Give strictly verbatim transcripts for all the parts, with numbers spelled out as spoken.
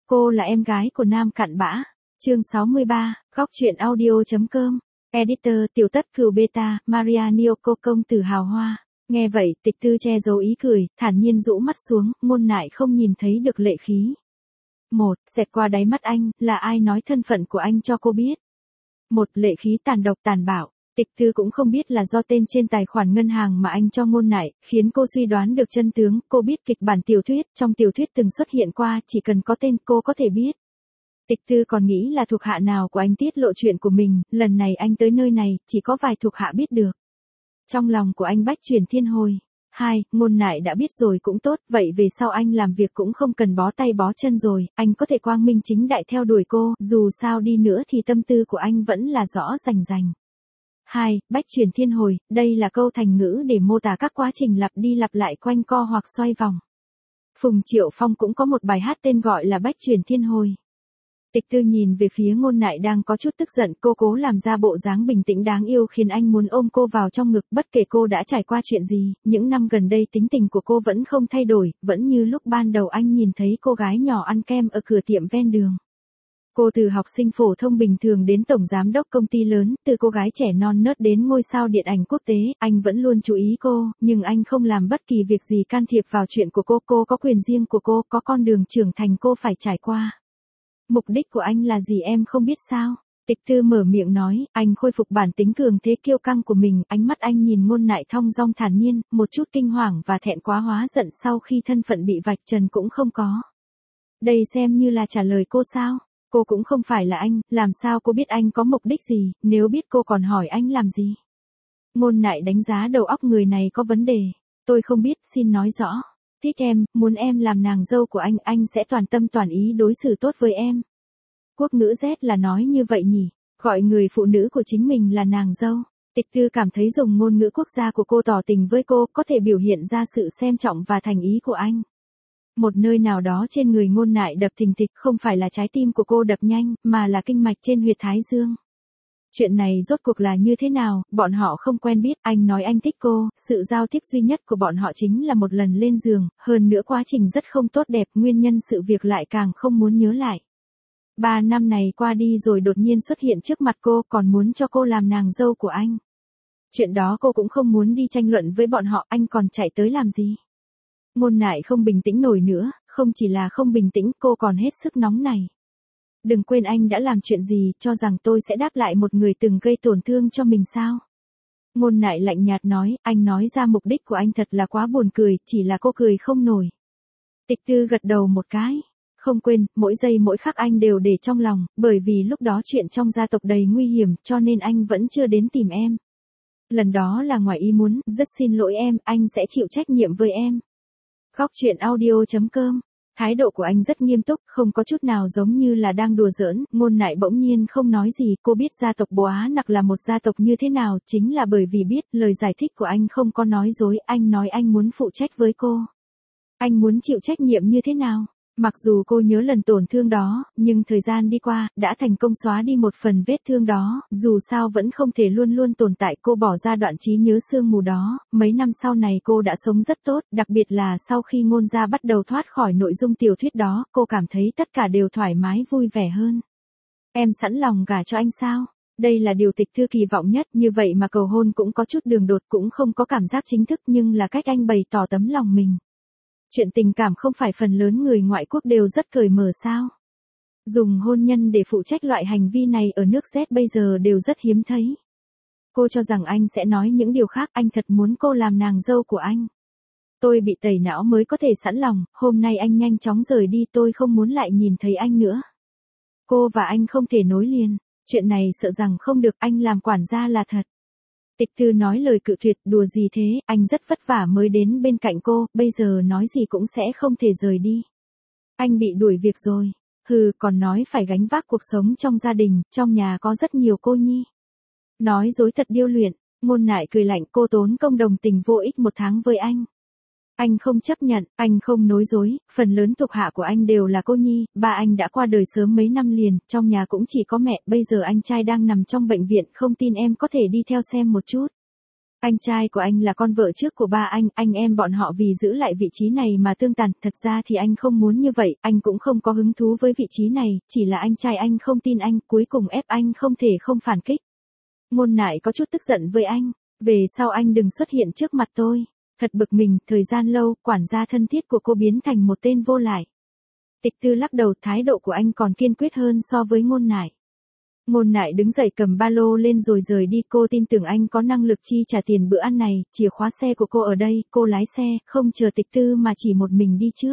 Cô là em gái của Nam Cặn Bã. Chương sáu mươi ba, góc truyện audio.com. Editor Tiểu Tất Cừu Beta, Maria Nyoko công tử hào hoa. Nghe vậy, Tịch Tư che giấu ý cười, thản nhiên rũ mắt xuống, ngôn nại không nhìn thấy được lệ khí. Một, xẹt qua đáy mắt anh, là ai nói thân phận của anh cho cô biết. Một, lệ khí tàn độc tàn bạo. Tịch Tư cũng không biết là do tên trên tài khoản ngân hàng mà anh cho ngôn nại, khiến cô suy đoán được chân tướng. Cô biết kịch bản tiểu thuyết, trong tiểu thuyết từng xuất hiện qua, chỉ cần có tên cô có thể biết. Tịch Tư còn nghĩ là thuộc hạ nào của anh tiết lộ chuyện của mình, lần này anh tới nơi này, chỉ có vài thuộc hạ biết được. Trong lòng của anh bách chuyển thiên hồi. Hai, ngôn nại đã biết rồi cũng tốt, vậy về sau anh làm việc cũng không cần bó tay bó chân rồi, anh có thể quang minh chính đại theo đuổi cô, dù sao đi nữa thì tâm tư của anh vẫn là rõ rành rành. Hai, bách chuyển thiên hồi, đây là câu thành ngữ để mô tả các quá trình lặp đi lặp lại quanh co hoặc xoay vòng. Phùng Triệu Phong cũng có một bài hát tên gọi là bách chuyển thiên hồi. Tịch Tư nhìn về phía ngôn nại đang có chút tức giận, cô cố làm ra bộ dáng bình tĩnh đáng yêu khiến anh muốn ôm cô vào trong ngực. Bất kể cô đã trải qua chuyện gì, những năm gần đây tính tình của cô vẫn không thay đổi, vẫn như lúc ban đầu anh nhìn thấy cô gái nhỏ ăn kem ở cửa tiệm ven đường. Cô từ học sinh phổ thông bình thường đến tổng giám đốc công ty lớn, từ cô gái trẻ non nớt đến ngôi sao điện ảnh quốc tế, anh vẫn luôn chú ý cô, nhưng anh không làm bất kỳ việc gì can thiệp vào chuyện của cô. Cô có quyền riêng của cô, có con đường trưởng thành cô phải trải qua. Mục đích của anh là gì em không biết sao? Tịch Tư mở miệng nói, anh khôi phục bản tính cường thế kiêu căng của mình, ánh mắt anh nhìn ngôn nại thong dong thản nhiên, một chút kinh hoàng và thẹn quá hóa giận sau khi thân phận bị vạch trần cũng không có. Đây xem như là trả lời cô sao? Cô cũng không phải là anh, làm sao cô biết anh có mục đích gì, nếu biết cô còn hỏi anh làm gì? Ngôn nại đánh giá đầu óc người này có vấn đề. Tôi không biết, xin nói rõ. Thích em, muốn em làm nàng dâu của anh, anh sẽ toàn tâm toàn ý đối xử tốt với em. Quốc ngữ Z là nói như vậy nhỉ, gọi người phụ nữ của chính mình là nàng dâu. Tịch Tư cảm thấy dùng ngôn ngữ quốc gia của cô tỏ tình với cô có thể biểu hiện ra sự xem trọng và thành ý của anh. Một nơi nào đó trên người ngôn nại đập thình thịch, không phải là trái tim của cô đập nhanh, mà là kinh mạch trên huyệt thái dương. Chuyện này rốt cuộc là như thế nào, bọn họ không quen biết, anh nói anh thích cô, sự giao tiếp duy nhất của bọn họ chính là một lần lên giường, hơn nữa quá trình rất không tốt đẹp, nguyên nhân sự việc lại càng không muốn nhớ lại. Ba năm này qua đi rồi đột nhiên xuất hiện trước mặt cô, còn muốn cho cô làm nàng dâu của anh. Chuyện đó cô cũng không muốn đi tranh luận với bọn họ, anh còn chạy tới làm gì? Ngôn nại không bình tĩnh nổi nữa, không chỉ là không bình tĩnh, cô còn hết sức nóng này. Đừng quên anh đã làm chuyện gì, cho rằng tôi sẽ đáp lại một người từng gây tổn thương cho mình sao? Ngôn nại lạnh nhạt nói, anh nói ra mục đích của anh thật là quá buồn cười, chỉ là cô cười không nổi. Tịch Tư gật đầu một cái. Không quên, mỗi giây mỗi khắc anh đều để trong lòng, bởi vì lúc đó chuyện trong gia tộc đầy nguy hiểm, cho nên anh vẫn chưa đến tìm em. Lần đó là ngoài ý muốn, rất xin lỗi em, anh sẽ chịu trách nhiệm với em. Góc truyện audio.com. Thái độ của anh rất nghiêm túc, không có chút nào giống như là đang đùa giỡn. Ngôn nại bỗng nhiên không nói gì, cô biết gia tộc Bố Á Nặc là một gia tộc như thế nào, chính là bởi vì biết, lời giải thích của anh không có nói dối, anh nói anh muốn phụ trách với cô. Anh muốn chịu trách nhiệm như thế nào? Mặc dù cô nhớ lần tổn thương đó, nhưng thời gian đi qua, đã thành công xóa đi một phần vết thương đó, dù sao vẫn không thể luôn luôn tồn tại. Cô bỏ ra đoạn trí nhớ sương mù đó, mấy năm sau này cô đã sống rất tốt, đặc biệt là sau khi Ngôn gia bắt đầu thoát khỏi nội dung tiểu thuyết đó, cô cảm thấy tất cả đều thoải mái vui vẻ hơn. Em sẵn lòng gả cho anh sao? Đây là điều Tịch Tư kỳ vọng nhất, như vậy mà cầu hôn cũng có chút đường đột, cũng không có cảm giác chính thức, nhưng là cách anh bày tỏ tấm lòng mình. Chuyện tình cảm không phải phần lớn người ngoại quốc đều rất cởi mở sao? Dùng hôn nhân để phụ trách loại hành vi này ở nước Z bây giờ đều rất hiếm thấy. Cô cho rằng anh sẽ nói những điều khác, anh thật muốn cô làm nàng dâu của anh. Tôi bị tẩy não mới có thể sẵn lòng, hôm nay anh nhanh chóng rời đi, tôi không muốn lại nhìn thấy anh nữa. Cô và anh không thể nối liền, chuyện này sợ rằng không được, anh làm quản gia là thật. Tịch Tư nói lời cự tuyệt, đùa gì thế, anh rất vất vả mới đến bên cạnh cô, bây giờ nói gì cũng sẽ không thể rời đi. Anh bị đuổi việc rồi, hừ, còn nói phải gánh vác cuộc sống trong gia đình, trong nhà có rất nhiều cô nhi. Nói dối thật điêu luyện, ngôn nại cười lạnh, cô tốn công đồng tình vô ích một tháng với anh. Anh không chấp nhận, anh không nói dối, phần lớn thuộc hạ của anh đều là cô nhi, ba anh đã qua đời sớm mấy năm liền, trong nhà cũng chỉ có mẹ, bây giờ anh trai đang nằm trong bệnh viện, không tin em có thể đi theo xem một chút. Anh trai của anh là con vợ trước của ba anh, anh em bọn họ vì giữ lại vị trí này mà tương tàn, thật ra thì anh không muốn như vậy, anh cũng không có hứng thú với vị trí này, chỉ là anh trai anh không tin anh, cuối cùng ép anh không thể không phản kích. Ngôn Nại có chút tức giận với anh, về sau anh đừng xuất hiện trước mặt tôi. Thật bực mình, thời gian lâu, quản gia thân thiết của cô biến thành một tên vô lại. Tịch Tư lắc đầu, thái độ của anh còn kiên quyết hơn so với Ngôn Nại. Ngôn Nại đứng dậy cầm ba lô lên rồi rời đi, cô tin tưởng anh có năng lực chi trả tiền bữa ăn này, chìa khóa xe của cô ở đây, cô lái xe, không chờ Tịch Tư mà chỉ một mình đi trước.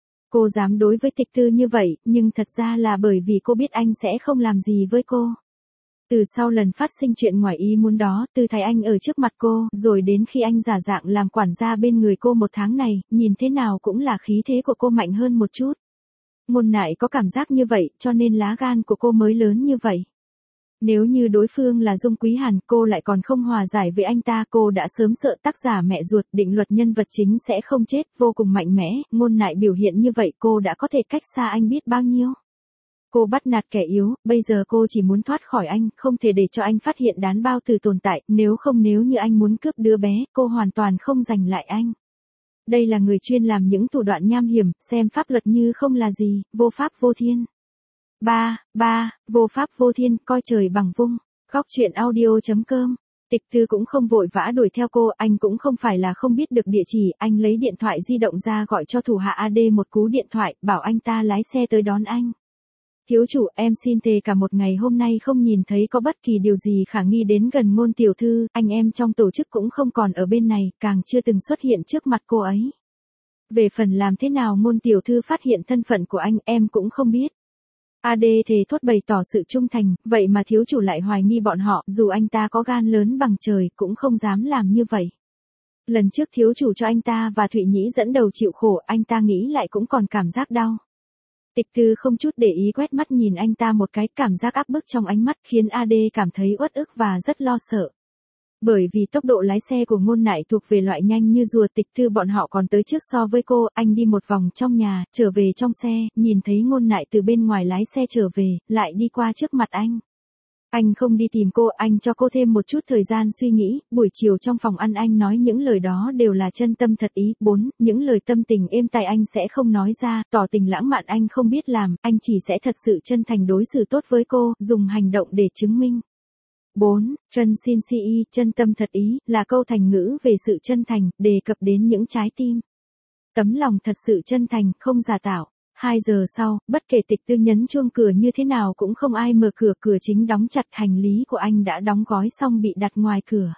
Cô dám đối với Tịch Tư như vậy, nhưng thật ra là bởi vì cô biết anh sẽ không làm gì với cô. Từ sau lần phát sinh chuyện ngoài ý muốn đó, từ thấy anh ở trước mặt cô, rồi đến khi anh giả dạng làm quản gia bên người cô một tháng này, nhìn thế nào cũng là khí thế của cô mạnh hơn một chút. Ngôn Nại có cảm giác như vậy, cho nên lá gan của cô mới lớn như vậy. Nếu như đối phương là Dung Quý Hàn, cô lại còn không hòa giải với anh ta, cô đã sớm sợ tác giả mẹ ruột, định luật nhân vật chính sẽ không chết, vô cùng mạnh mẽ, Ngôn Nại biểu hiện như vậy cô đã có thể cách xa anh biết bao nhiêu. Cô bắt nạt kẻ yếu, bây giờ cô chỉ muốn thoát khỏi anh, không thể để cho anh phát hiện đán bao tử tồn tại, nếu không nếu như anh muốn cướp đứa bé, cô hoàn toàn không giành lại anh. Đây là người chuyên làm những thủ đoạn nham hiểm, xem pháp luật như không là gì, vô pháp vô thiên. ba. ba. Vô pháp vô thiên, coi trời bằng vung. Góc truyện audio chấm com. Tịch Tư cũng không vội vã đuổi theo cô, anh cũng không phải là không biết được địa chỉ, anh lấy điện thoại di động ra gọi cho thủ hạ a đê một cú điện thoại, bảo anh ta lái xe tới đón anh. Thiếu chủ, em xin thề cả một ngày hôm nay không nhìn thấy có bất kỳ điều gì khả nghi đến gần Ngôn tiểu thư, anh em trong tổ chức cũng không còn ở bên này, càng chưa từng xuất hiện trước mặt cô ấy. Về phần làm thế nào Ngôn tiểu thư phát hiện thân phận của anh, em cũng không biết. a đê thề thốt bày tỏ sự trung thành, vậy mà thiếu chủ lại hoài nghi bọn họ, dù anh ta có gan lớn bằng trời, cũng không dám làm như vậy. Lần trước thiếu chủ cho anh ta và Thụy Nhĩ dẫn đầu chịu khổ, anh ta nghĩ lại cũng còn cảm giác đau. Tịch Tư không chút để ý quét mắt nhìn anh ta một cái, cảm giác áp bức trong ánh mắt khiến a đê cảm thấy uất ức và rất lo sợ. Bởi vì tốc độ lái xe của Ngôn Nại thuộc về loại nhanh như rùa, Tịch Tư bọn họ còn tới trước so với cô, anh đi một vòng trong nhà, trở về trong xe, nhìn thấy Ngôn Nại từ bên ngoài lái xe trở về, lại đi qua trước mặt anh. Anh không đi tìm cô, anh cho cô thêm một chút thời gian suy nghĩ, buổi chiều trong phòng ăn anh nói những lời đó đều là chân tâm thật ý. bốn. Những lời tâm tình êm tai anh sẽ không nói ra, tỏ tình lãng mạn anh không biết làm, anh chỉ sẽ thật sự chân thành đối xử tốt với cô, dùng hành động để chứng minh. bốn. Chân xin si y, chân tâm thật ý, là câu thành ngữ về sự chân thành, đề cập đến những trái tim. Tấm lòng thật sự chân thành, không giả tạo. Hai giờ sau, bất kể Tịch Tư nhấn chuông cửa như thế nào cũng không ai mở cửa, cửa chính đóng chặt, hành lý của anh đã đóng gói xong bị đặt ngoài cửa.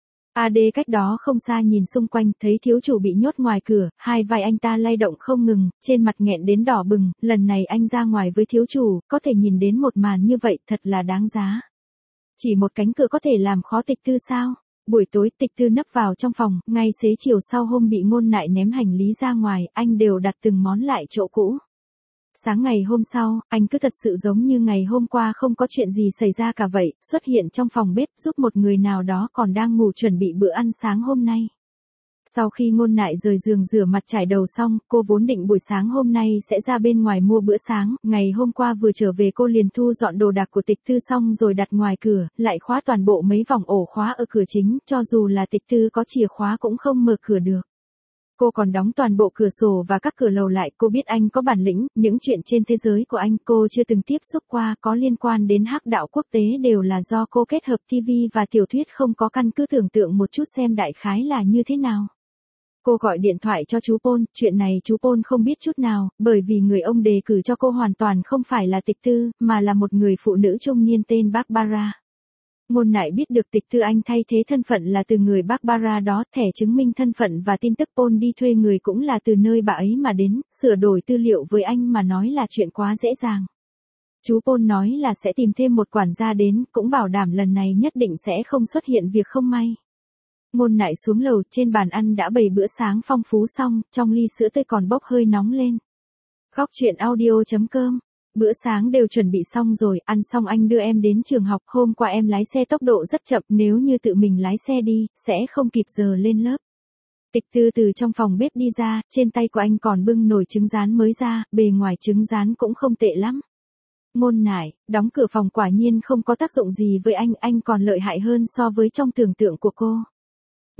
a đê cách đó không xa nhìn xung quanh, thấy thiếu chủ bị nhốt ngoài cửa, hai vai anh ta lay động không ngừng, trên mặt nghẹn đến đỏ bừng, lần này anh ra ngoài với thiếu chủ, có thể nhìn đến một màn như vậy, thật là đáng giá. Chỉ một cánh cửa có thể làm khó Tịch Tư sao? Buổi tối Tịch Tư nấp vào trong phòng, ngay xế chiều sau hôm bị Ngôn Nại ném hành lý ra ngoài, anh đều đặt từng món lại chỗ cũ. Sáng ngày hôm sau, anh cứ thật sự giống như ngày hôm qua không có chuyện gì xảy ra cả vậy, xuất hiện trong phòng bếp giúp một người nào đó còn đang ngủ chuẩn bị bữa ăn sáng hôm nay. Sau khi Ngôn Nại rời giường rửa mặt trải đầu xong, cô vốn định buổi sáng hôm nay sẽ ra bên ngoài mua bữa sáng, ngày hôm qua vừa trở về cô liền thu dọn đồ đạc của Tịch Tư xong rồi đặt ngoài cửa, lại khóa toàn bộ mấy vòng ổ khóa ở cửa chính, cho dù là Tịch Tư có chìa khóa cũng không mở cửa được. Cô còn đóng toàn bộ cửa sổ và các cửa lầu lại, cô biết anh có bản lĩnh, những chuyện trên thế giới của anh cô chưa từng tiếp xúc qua, có liên quan đến hắc đạo quốc tế đều là do cô kết hợp ti vi và tiểu thuyết không có căn cứ, tưởng tượng một chút xem đại khái là như thế nào. Cô gọi điện thoại cho chú Paul, chuyện này chú Paul không biết chút nào, bởi vì người ông đề cử cho cô hoàn toàn không phải là Tịch Tư, mà là một người phụ nữ trung niên tên Barbara. Ngôn Nại biết được Tịch Tư anh thay thế thân phận là từ người Barbara đó, thẻ chứng minh thân phận và tin tức Paul đi thuê người cũng là từ nơi bà ấy mà đến, sửa đổi tư liệu với anh mà nói là chuyện quá dễ dàng. Chú Paul nói là sẽ tìm thêm một quản gia đến, cũng bảo đảm lần này nhất định sẽ không xuất hiện việc không may. Ngôn Nại xuống lầu, trên bàn ăn đã bày bữa sáng phong phú xong, trong ly sữa tươi còn bốc hơi nóng lên. Góc truyện audio chấm com. Bữa sáng đều chuẩn bị xong rồi, ăn xong anh đưa em đến trường học, hôm qua em lái xe tốc độ rất chậm, nếu như tự mình lái xe đi, sẽ không kịp giờ lên lớp. Tịch Tư từ trong phòng bếp đi ra, trên tay của anh còn bưng nồi trứng rán mới ra, bề ngoài trứng rán cũng không tệ lắm. Ngôn Nại, đóng cửa phòng quả nhiên không có tác dụng gì với anh, anh còn lợi hại hơn so với trong tưởng tượng của cô.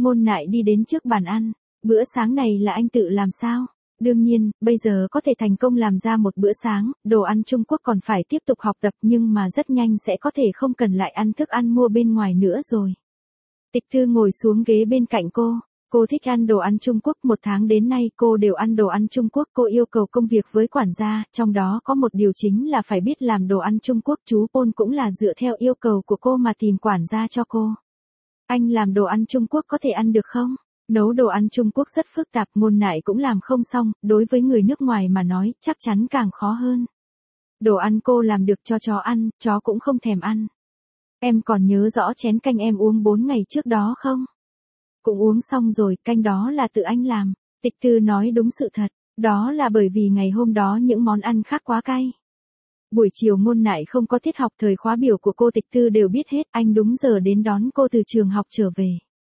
Ngôn Nại đi đến trước bàn ăn. Bữa sáng này là anh tự làm sao? Đương nhiên, bây giờ có thể thành công làm ra một bữa sáng, đồ ăn Trung Quốc còn phải tiếp tục học tập nhưng mà rất nhanh sẽ có thể không cần lại ăn thức ăn mua bên ngoài nữa rồi. Tịch Thư ngồi xuống ghế bên cạnh cô. Cô thích ăn đồ ăn Trung Quốc, một tháng đến nay cô đều ăn đồ ăn Trung Quốc. Cô yêu cầu công việc với quản gia, trong đó có một điều chính là phải biết làm đồ ăn Trung Quốc. Chú Paul cũng là dựa theo yêu cầu của cô mà tìm quản gia cho cô. Anh làm đồ ăn Trung Quốc có thể ăn được không? Nấu đồ ăn Trung Quốc rất phức tạp, Ngôn Nại cũng làm không xong, đối với người nước ngoài mà nói, chắc chắn càng khó hơn. Đồ ăn cô làm được cho chó ăn, chó cũng không thèm ăn. Em còn nhớ rõ chén canh em uống bốn ngày trước đó không? Cũng uống xong rồi, canh đó là tự anh làm. Tịch Thư nói đúng sự thật, đó là bởi vì ngày hôm đó những món ăn khác quá cay. Buổi chiều Ngôn Nại không có tiết học, thời khóa biểu của cô Tịch Thư đều biết hết, anh đúng giờ đến đón cô từ trường học trở về.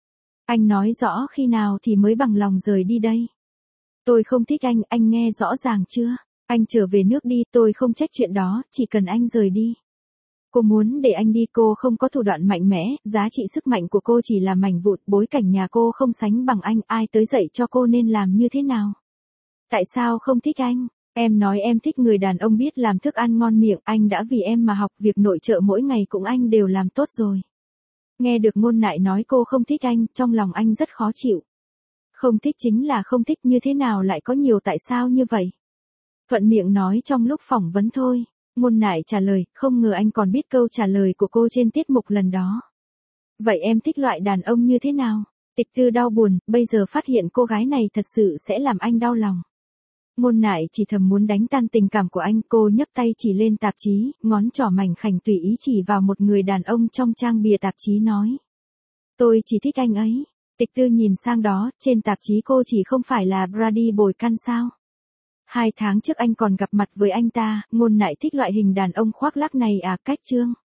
Anh nói rõ khi nào thì mới bằng lòng rời đi đây. Tôi không thích anh, anh nghe rõ ràng chưa? Anh trở về nước đi, tôi không trách chuyện đó, chỉ cần anh rời đi. Cô muốn để anh đi, cô không có thủ đoạn mạnh mẽ, giá trị sức mạnh của cô chỉ là mảnh vụn, bối cảnh nhà cô không sánh bằng anh, ai tới dạy cho cô nên làm như thế nào? Tại sao không thích anh? Em nói em thích người đàn ông biết làm thức ăn ngon miệng, anh đã vì em mà học, việc nội trợ mỗi ngày cũng anh đều làm tốt rồi. Nghe được Ngôn Nại nói cô không thích anh, trong lòng anh rất khó chịu. Không thích chính là không thích, như thế nào lại có nhiều tại sao như vậy? Thuận miệng nói trong lúc phỏng vấn thôi. Ngôn Nại trả lời, không ngờ anh còn biết câu trả lời của cô trên tiết mục lần đó. Vậy em thích loại đàn ông như thế nào? Tịch Thư đau buồn, bây giờ phát hiện cô gái này thật sự sẽ làm anh đau lòng. Ngôn Nại chỉ thầm muốn đánh tan tình cảm của anh, cô nhấc tay chỉ lên tạp chí, ngón trỏ mảnh khảnh tùy ý chỉ vào một người đàn ông trong trang bìa tạp chí nói. Tôi chỉ thích anh ấy. Tịch Thư nhìn sang đó, trên tạp chí cô chỉ không phải là Brady Bồi Căn sao? Hai tháng trước anh còn gặp mặt với anh ta, Ngôn Nại thích loại hình đàn ông khoác lác này à, cách trương.